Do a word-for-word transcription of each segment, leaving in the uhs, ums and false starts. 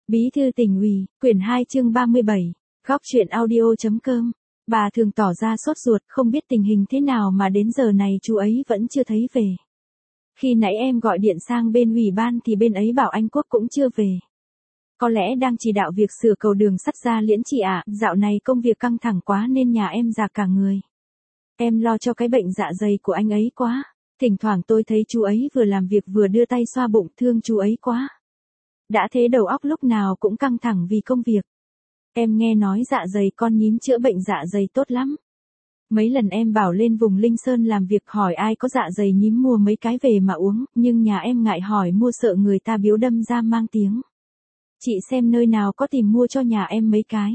Bí thư tỉnh ủy, quyển hai chương ba mươi bảy, góc truyện audio.com. Bà Thường tỏ ra sốt ruột, không biết tình hình thế nào mà đến giờ này chú ấy vẫn chưa thấy về. Khi nãy em gọi điện sang bên ủy ban thì bên ấy bảo anh Quốc cũng chưa về. Có lẽ đang chỉ đạo việc sửa cầu đường sắt Gia Liễn chị ạ, dạo này công việc căng thẳng quá nên nhà em già cả người. Em lo cho cái bệnh dạ dày của anh ấy quá, thỉnh thoảng tôi thấy chú ấy vừa làm việc vừa đưa tay xoa bụng, thương chú ấy quá. Đã thế đầu óc lúc nào cũng căng thẳng vì công việc. Em nghe nói dạ dày con nhím chữa bệnh dạ dày tốt lắm. Mấy lần em bảo lên vùng Linh Sơn làm việc hỏi ai có dạ dày nhím mua mấy cái về mà uống, nhưng nhà em ngại hỏi mua sợ người ta biếu đâm ra mang tiếng. Chị xem nơi nào có tìm mua cho nhà em mấy cái.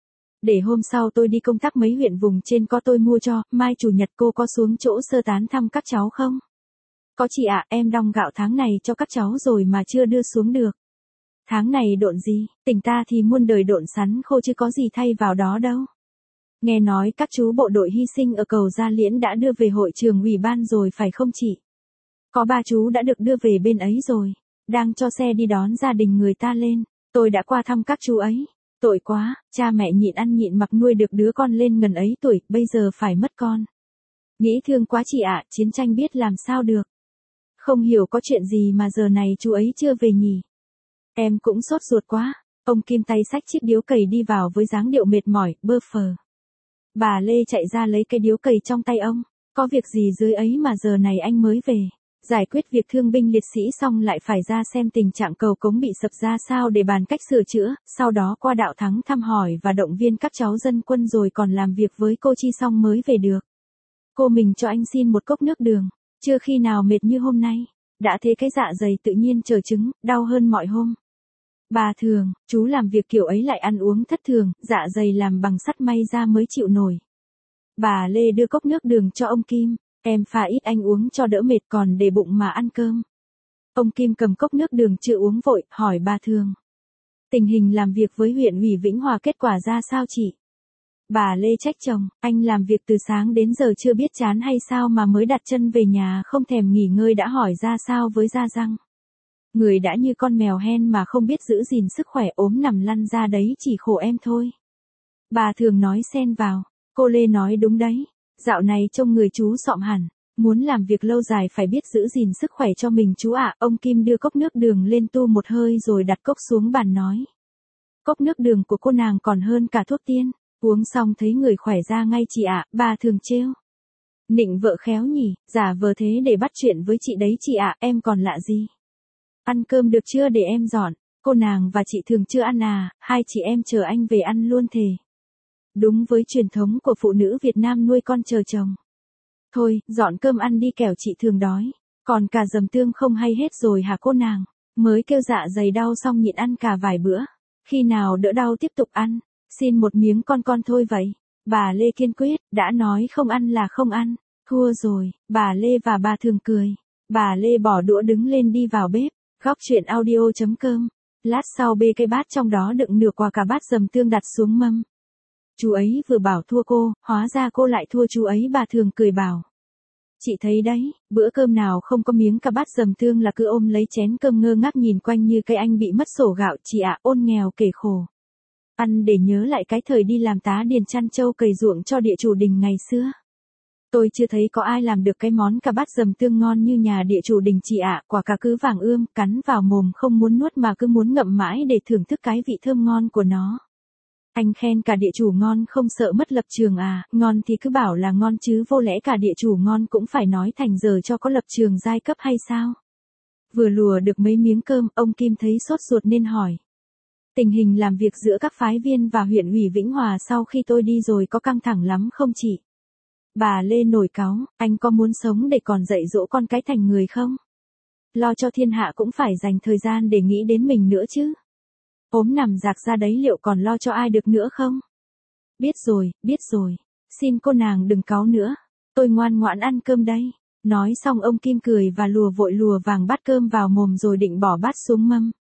Để hôm sau tôi đi công tác mấy huyện vùng trên có tôi mua cho, mai chủ nhật cô có xuống chỗ sơ tán thăm các cháu không? Có chị ạ, em đong gạo tháng này cho các cháu rồi mà chưa đưa xuống được. Tháng này độn gì, tỉnh ta thì muôn đời độn sắn khô chứ có gì thay vào đó đâu. Nghe nói các chú bộ đội hy sinh ở cầu Gia Liễn đã đưa về hội trường ủy ban rồi phải không chị? Có ba chú đã được đưa về bên ấy rồi, đang cho xe đi đón gia đình người ta lên. Tôi đã qua thăm các chú ấy. Tội quá, cha mẹ nhịn ăn nhịn mặc nuôi được đứa con lên ngần ấy tuổi, bây giờ phải mất con. Nghĩ thương quá chị ạ, chiến tranh biết làm sao được. Không hiểu có chuyện gì mà giờ này chú ấy chưa về nhỉ. Em cũng sốt ruột quá. Ông Kim tay xách chiếc điếu cày đi vào với dáng điệu mệt mỏi, bơ phờ. Bà Lê chạy ra lấy cái điếu cày trong tay ông. Có việc gì dưới ấy mà giờ này anh mới về. Giải quyết việc thương binh liệt sĩ xong lại phải ra xem tình trạng cầu cống bị sập ra sao để bàn cách sửa chữa, sau đó qua Đạo Thắng thăm hỏi và động viên các cháu dân quân rồi còn làm việc với cô Chi xong mới về được. Cô mình cho anh xin một cốc nước đường, chưa khi nào mệt như hôm nay, đã thế cái dạ dày tự nhiên trở trứng, đau hơn mọi hôm. Bà Thường, chú làm việc kiểu ấy lại ăn uống thất thường, dạ dày làm bằng sắt may ra mới chịu nổi. Bà Lê đưa cốc nước đường cho ông Kim. Em pha ít anh uống cho đỡ mệt còn để bụng mà ăn cơm. Ông Kim cầm cốc nước đường chưa uống vội, hỏi bà Thường. Tình hình làm việc với huyện ủy Vĩnh Hòa kết quả ra sao chị? Bà Lê trách chồng, anh làm việc từ sáng đến giờ chưa biết chán hay sao mà mới đặt chân về nhà không thèm nghỉ ngơi đã hỏi ra sao với da răng. Người đã như con mèo hen mà không biết giữ gìn sức khỏe ốm nằm lăn ra đấy chỉ khổ em thôi. Bà Thường nói xen vào, cô Lê nói đúng đấy. Dạo này trông người chú xọm hẳn, muốn làm việc lâu dài phải biết giữ gìn sức khỏe cho mình chú ạ. Ông Kim đưa cốc nước đường lên tu một hơi rồi đặt cốc xuống bàn nói. Cốc nước đường của cô nàng còn hơn cả thuốc tiên, uống xong thấy người khỏe ra ngay chị ạ. Bà Thường trêu. Nịnh vợ khéo nhỉ, giả vờ thế để bắt chuyện với chị đấy chị ạ, em còn lạ gì. Ăn cơm được chưa để em dọn, cô nàng và chị Thường chưa ăn à, hai chị em chờ anh về ăn luôn thề. Đúng với truyền thống của phụ nữ Việt Nam nuôi con chờ chồng. Thôi, dọn cơm ăn đi kẻo chị Thường đói. Còn cả dầm tương không hay hết rồi hả cô nàng? Mới kêu dạ dày đau xong nhịn ăn cả vài bữa. Khi nào đỡ đau tiếp tục ăn. Xin một miếng con con thôi vậy. Bà Lê kiên quyết, đã nói không ăn là không ăn. Thua rồi, bà Lê và bà Thường cười. Bà Lê bỏ đũa đứng lên đi vào bếp. Góc truyện audio.com. Lát sau bê cái bát trong đó đựng nửa quả cả bát dầm tương đặt xuống mâm. Chú ấy vừa bảo thua cô, hóa ra cô lại thua chú ấy. Bà Thường cười bảo. Chị thấy đấy, bữa cơm nào không có miếng cả bát dầm tương là cứ ôm lấy chén cơm ngơ ngác nhìn quanh như cái anh bị mất sổ gạo. Chị ạ, ôn nghèo kể khổ. Ăn để nhớ lại cái thời đi làm tá điền chăn trâu cày ruộng cho địa chủ đình ngày xưa. Tôi chưa thấy có ai làm được cái món cà bát dầm tương ngon như nhà địa chủ đình chị ạ. Quả cà cứ vàng ươm, cắn vào mồm không muốn nuốt mà cứ muốn ngậm mãi để thưởng thức cái vị thơm ngon của nó. Anh khen cả địa chủ ngon không sợ mất lập trường à, ngon thì cứ bảo là ngon chứ vô lẽ cả địa chủ ngon cũng phải nói thành giờ cho có lập trường giai cấp hay sao? Vừa lùa được mấy miếng cơm, ông Kim thấy sốt ruột nên hỏi. Tình hình làm việc giữa các phái viên và huyện ủy Vĩnh Hòa sau khi tôi đi rồi có căng thẳng lắm không chị? Bà Lê nổi cáu, anh có muốn sống để còn dạy dỗ con cái thành người không? Lo cho thiên hạ cũng phải dành thời gian để nghĩ đến mình nữa chứ. Ốm nằm rạc ra đấy liệu còn lo cho ai được nữa không? Biết rồi, biết rồi. Xin cô nàng đừng cáu nữa. Tôi ngoan ngoãn ăn cơm đây. Nói xong ông Kim cười và lùa vội lùa vàng bát cơm vào mồm rồi định bỏ bát xuống mâm.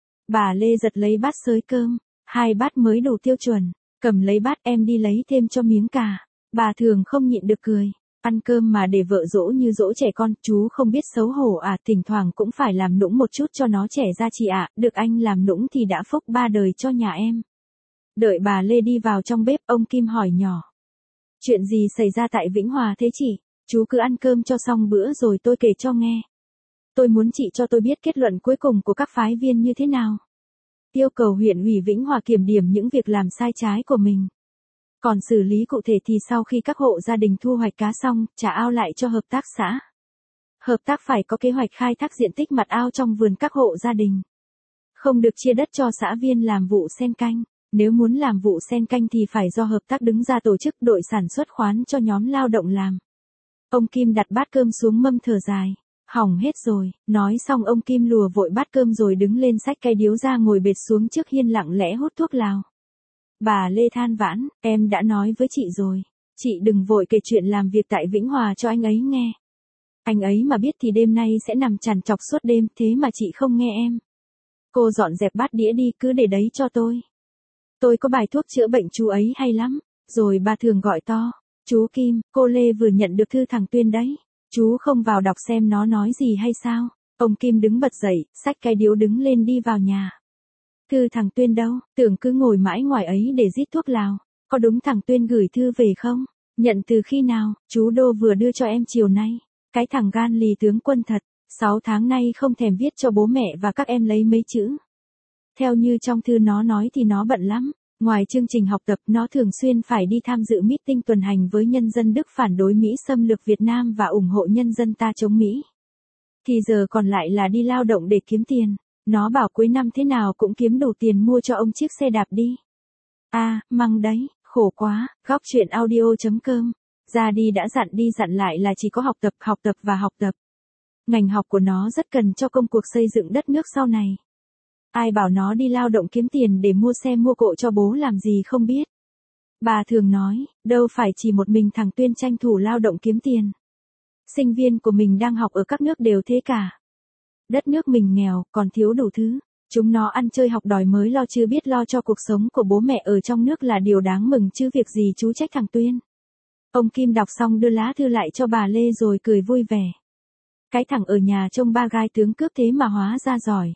Bà Lê giật lấy bát xới cơm. Hai bát mới đủ tiêu chuẩn. Cầm lấy bát em đi lấy thêm cho miếng cà. Bà Thường không nhịn được cười. Ăn cơm mà để vợ dỗ như dỗ trẻ con, chú không biết xấu hổ à, thỉnh thoảng cũng phải làm nũng một chút cho nó trẻ ra chị ạ, được anh làm nũng thì đã phúc ba đời cho nhà em. Đợi bà Lê đi vào trong bếp, ông Kim hỏi nhỏ. Chuyện gì xảy ra tại Vĩnh Hòa thế chị? Chú cứ ăn cơm cho xong bữa rồi tôi kể cho nghe. Tôi muốn chị cho tôi biết kết luận cuối cùng của các phái viên như thế nào. Yêu cầu huyện ủy Vĩnh Hòa kiểm điểm những việc làm sai trái của mình. Còn xử lý cụ thể thì sau khi các hộ gia đình thu hoạch cá xong, trả ao lại cho hợp tác xã. Hợp tác phải có kế hoạch khai thác diện tích mặt ao trong vườn các hộ gia đình. Không được chia đất cho xã viên làm vụ sen canh. Nếu muốn làm vụ sen canh thì phải do hợp tác đứng ra tổ chức đội sản xuất khoán cho nhóm lao động làm. Ông Kim đặt bát cơm xuống mâm thở dài. Hỏng hết rồi, nói xong ông Kim lùa vội bát cơm rồi đứng lên xách cái điếu ra ngồi bệt xuống trước hiên lặng lẽ hút thuốc lào. Bà Lê than vãn, em đã nói với chị rồi. Chị đừng vội kể chuyện làm việc tại Vĩnh Hòa cho anh ấy nghe. Anh ấy mà biết thì đêm nay sẽ nằm trằn trọc suốt đêm, thế mà chị không nghe em. Cô dọn dẹp bát đĩa đi, cứ để đấy cho tôi. Tôi có bài thuốc chữa bệnh chú ấy hay lắm. Rồi bà thường gọi to. Chú Kim, cô Lê vừa nhận được thư thằng Tuyên đấy. Chú không vào đọc xem nó nói gì hay sao? Ông Kim đứng bật dậy, xách cái điếu đứng lên đi vào nhà. Thư thằng Tuyên đâu? Tưởng cứ ngồi mãi ngoài ấy để rít thuốc lào. Có đúng thằng Tuyên gửi thư về không? Nhận từ khi nào? Chú Đô vừa đưa cho em chiều nay. Cái thằng gan lì tướng quân thật. Sáu tháng nay không thèm viết cho bố mẹ và các em lấy mấy chữ. Theo như trong thư nó nói thì nó bận lắm. Ngoài chương trình học tập, nó thường xuyên phải đi tham dự meeting tuần hành với nhân dân Đức phản đối Mỹ xâm lược Việt Nam và ủng hộ nhân dân ta chống Mỹ. Thì giờ còn lại là đi lao động để kiếm tiền. Nó bảo cuối năm thế nào cũng kiếm đủ tiền mua cho ông chiếc xe đạp đi. À, măng đấy, khổ quá. Góc truyện audio chấm com. Ra đi đã dặn đi dặn lại là chỉ có học tập, học tập và học tập. Ngành học của nó rất cần cho công cuộc xây dựng đất nước sau này. Ai bảo nó đi lao động kiếm tiền để mua xe mua cộ cho bố làm gì không biết. Bà thường nói, đâu phải chỉ một mình thằng Tuyên tranh thủ lao động kiếm tiền. Sinh viên của mình đang học ở các nước đều thế cả. Đất nước mình nghèo, còn thiếu đủ thứ. Chúng nó ăn chơi học đòi mới lo chưa biết lo cho cuộc sống của bố mẹ ở trong nước là điều đáng mừng chứ việc gì chú trách thằng Tuyên. Ông Kim đọc xong đưa lá thư lại cho bà Lê rồi cười vui vẻ. Cái thằng ở nhà trông ba gai tướng cướp thế mà hóa ra giỏi.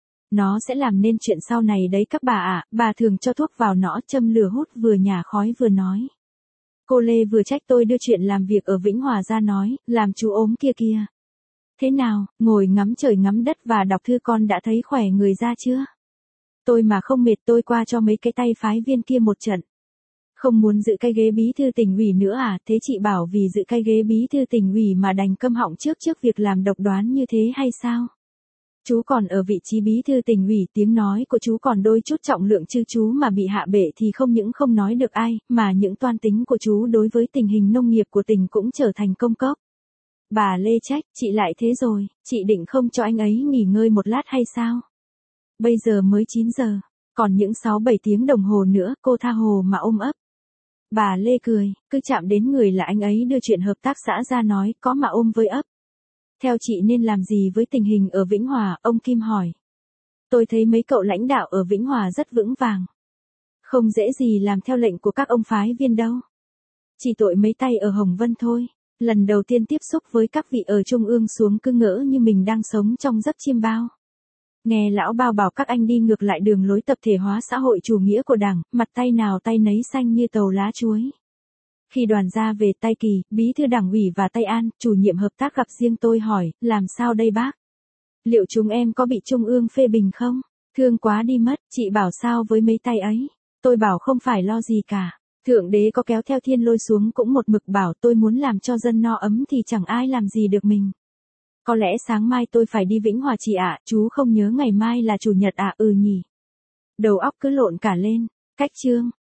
Nó sẽ làm nên chuyện sau này đấy các bà ạ. Bà thường cho thuốc vào nõ châm lửa hút vừa nhả khói vừa nói. Cô Lê vừa trách tôi đưa chuyện làm việc ở Vĩnh Hòa ra nói, làm chú ốm kia kia. Thế nào, ngồi ngắm trời ngắm đất và đọc thư con đã thấy khỏe người ra chưa? Tôi mà không mệt tôi qua cho mấy cái tay phái viên kia một trận. Không muốn giữ cái ghế bí thư tỉnh ủy nữa à, thế chị bảo vì giữ cái ghế bí thư tỉnh ủy mà đành câm họng trước trước việc làm độc đoán như thế hay sao? Chú còn ở vị trí bí thư tỉnh ủy, tiếng nói của chú còn đôi chút trọng lượng chứ chú mà bị hạ bệ thì không những không nói được ai, mà những toan tính của chú đối với tình hình nông nghiệp của tỉnh cũng trở thành công cốc. Bà Lê trách, chị lại thế rồi, chị định không cho anh ấy nghỉ ngơi một lát hay sao? Bây giờ mới chín giờ, còn những sáu bảy tiếng đồng hồ nữa, cô tha hồ mà ôm ấp. Bà Lê cười, cứ chạm đến người là anh ấy đưa chuyện hợp tác xã ra nói, có mà ôm với ấp. Theo chị nên làm gì với tình hình ở Vĩnh Hòa, ông Kim hỏi. Tôi thấy mấy cậu lãnh đạo ở Vĩnh Hòa rất vững vàng. Không dễ gì làm theo lệnh của các ông phái viên đâu. Chỉ tội mấy tay ở Hồng Vân thôi. Lần đầu tiên tiếp xúc với các vị ở Trung ương xuống cứ ngỡ như mình đang sống trong giấc chiêm bao. Nghe lão bao bảo các anh đi ngược lại đường lối tập thể hóa xã hội chủ nghĩa của Đảng, mặt tay nào tay nấy xanh như tàu lá chuối. Khi đoàn ra về Tay Kỳ, bí thư Đảng ủy và Tây An, chủ nhiệm hợp tác gặp riêng tôi hỏi, làm sao đây bác? Liệu chúng em có bị Trung ương phê bình không? Thương quá đi mất, chị bảo sao với mấy tay ấy? Tôi bảo không phải lo gì cả. Thượng đế có kéo theo thiên lôi xuống cũng một mực bảo tôi muốn làm cho dân no ấm thì chẳng ai làm gì được mình. Có lẽ sáng mai tôi phải đi Vĩnh Hòa chị ạ, chú không nhớ ngày mai là chủ nhật à? Ừ nhỉ. Đầu óc cứ lộn cả lên. Cách chương.